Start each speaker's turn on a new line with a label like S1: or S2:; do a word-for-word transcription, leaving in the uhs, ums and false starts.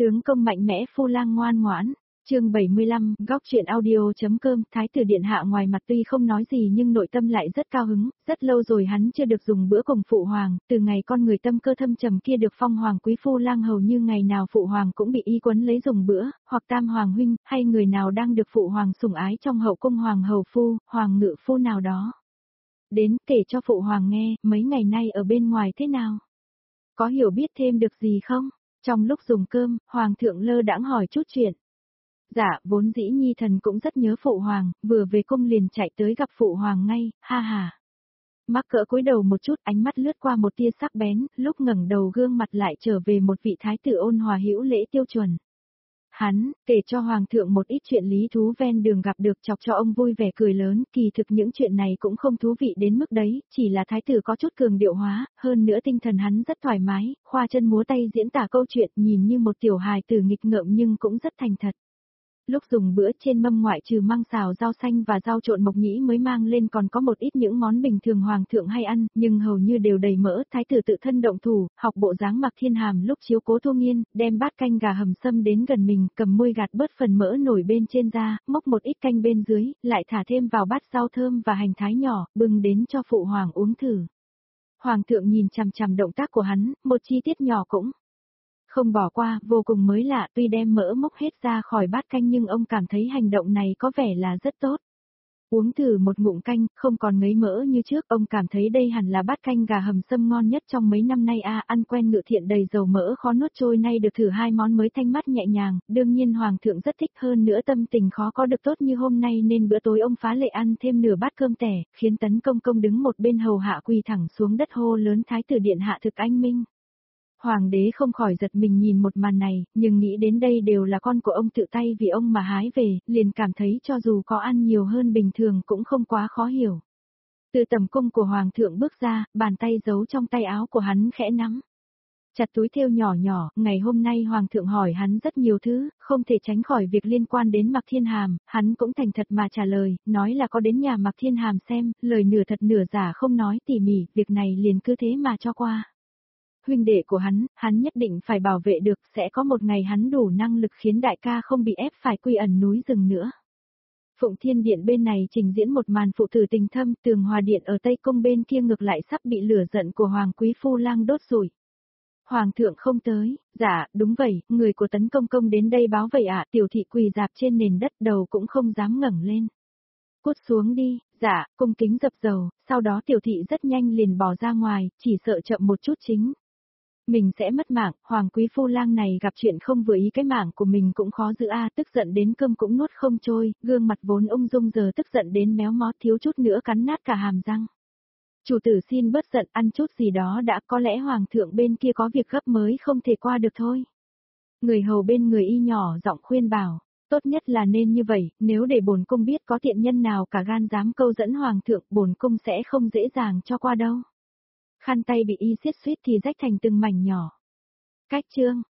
S1: Tướng công mạnh mẽ phu lang ngoan ngoãn. Chương bảy mươi lăm, góc truyện audio.com. Thái tử điện hạ ngoài mặt tuy không nói gì nhưng nội tâm lại rất cao hứng, rất lâu rồi hắn chưa được dùng bữa cùng phụ hoàng, từ ngày con người tâm cơ thâm trầm kia được phong hoàng quý phu lang hầu như ngày nào phụ hoàng cũng bị y quấn lấy dùng bữa, hoặc tam hoàng huynh, hay người nào đang được phụ hoàng sủng ái trong hậu cung hoàng hầu phu, hoàng ngự phu nào đó. Đến kể cho phụ hoàng nghe, mấy ngày nay ở bên ngoài thế nào? Có hiểu biết thêm được gì không? Trong lúc dùng cơm, hoàng thượng lơ đãng hỏi chút chuyện. Dạ, vốn dĩ nhi thần cũng rất nhớ phụ hoàng, vừa về cung liền chạy tới gặp phụ hoàng ngay, ha ha. Mắc cỡ cúi đầu một chút, ánh mắt lướt qua một tia sắc bén, lúc ngẩng đầu gương mặt lại trở về một vị thái tử ôn hòa hữu lễ tiêu chuẩn. Hắn, kể cho hoàng thượng một ít chuyện lý thú ven đường gặp được chọc cho ông vui vẻ cười lớn, kỳ thực những chuyện này cũng không thú vị đến mức đấy, chỉ là thái tử có chút cường điệu hóa, hơn nữa tinh thần hắn rất thoải mái, khoa chân múa tay diễn tả câu chuyện nhìn như một tiểu hài tử nghịch ngợm nhưng cũng rất thành thật. Lúc dùng bữa trên mâm ngoại trừ măng xào rau xanh và rau trộn mộc nhĩ mới mang lên còn có một ít những món bình thường hoàng thượng hay ăn, nhưng hầu như đều đầy mỡ, thái tử tự thân động thủ, học bộ dáng Mạc Thiên Hàm lúc chiếu cố Thu Nghiên, đem bát canh gà hầm sâm đến gần mình, cầm môi gạt bớt phần mỡ nổi bên trên ra, mốc một ít canh bên dưới, lại thả thêm vào bát rau thơm và hành thái nhỏ, bưng đến cho phụ hoàng uống thử. Hoàng thượng nhìn chằm chằm động tác của hắn, một chi tiết nhỏ cũng không bỏ qua, vô cùng mới lạ, tuy đem mỡ mốc hết ra khỏi bát canh nhưng ông cảm thấy hành động này có vẻ là rất tốt. Uống thử một ngụm canh, không còn ngấy mỡ như trước, ông cảm thấy đây hẳn là bát canh gà hầm sâm ngon nhất trong mấy năm nay a, à, ăn quen ngự thiện đầy dầu mỡ khó nuốt trôi nay được thử hai món mới thanh mát nhẹ nhàng, đương nhiên hoàng thượng rất thích hơn nữa tâm tình khó có được tốt như hôm nay nên bữa tối ông phá lệ ăn thêm nửa bát cơm tẻ, khiến Tấn Công Công đứng một bên hầu hạ quỳ thẳng xuống đất hô lớn thái tử điện hạ thực anh minh. Hoàng đế không khỏi giật mình nhìn một màn này, nhưng nghĩ đến đây đều là con của ông tự tay vì ông mà hái về, liền cảm thấy cho dù có ăn nhiều hơn bình thường cũng không quá khó hiểu. Từ tầm cung của hoàng thượng bước ra, bàn tay giấu trong tay áo của hắn khẽ nắm chặt túi thêu nhỏ nhỏ, ngày hôm nay hoàng thượng hỏi hắn rất nhiều thứ, không thể tránh khỏi việc liên quan đến Mạc Thiên Hàm, hắn cũng thành thật mà trả lời, nói là có đến nhà Mạc Thiên Hàm xem, lời nửa thật nửa giả không nói tỉ mỉ, việc này liền cứ thế mà cho qua. Huynh đệ của hắn, hắn nhất định phải bảo vệ được, sẽ có một ngày hắn đủ năng lực khiến đại ca không bị ép phải quy ẩn núi rừng nữa. Phụng Thiên Điện bên này trình diễn một màn phụ tử tình thâm, Tường Hòa Điện ở Tây Cung bên kia ngược lại sắp bị lửa giận của Hoàng Quý Phu Lang đốt rủi. Hoàng thượng không tới, dạ, đúng vậy, người của Tấn Công Công đến đây báo vậy ạ, tiểu thị quỳ dạp trên nền đất đầu cũng không dám ngẩng lên. Cút xuống đi, dạ, cung kính dập dầu, sau đó tiểu thị rất nhanh liền bỏ ra ngoài, chỉ sợ chậm một chút chính mình sẽ mất mạng, Hoàng Quý Phu Lang này gặp chuyện không vừa ý cái mạng của mình cũng khó giữ a, à, tức giận đến cơm cũng nuốt không trôi, gương mặt vốn ung dung giờ tức giận đến méo mó thiếu chút nữa cắn nát cả hàm răng. Chủ tử xin bớt giận, ăn chút gì đó đã, có lẽ hoàng thượng bên kia có việc gấp mới không thể qua được thôi. Người hầu bên người y nhỏ giọng khuyên bảo, tốt nhất là nên như vậy, nếu để bổn cung biết có tiện nhân nào cả gan dám câu dẫn hoàng thượng, bổn cung sẽ không dễ dàng cho qua đâu. Khăn tay bị y xiết suýt thì rách thành từng mảnh nhỏ. Cách chương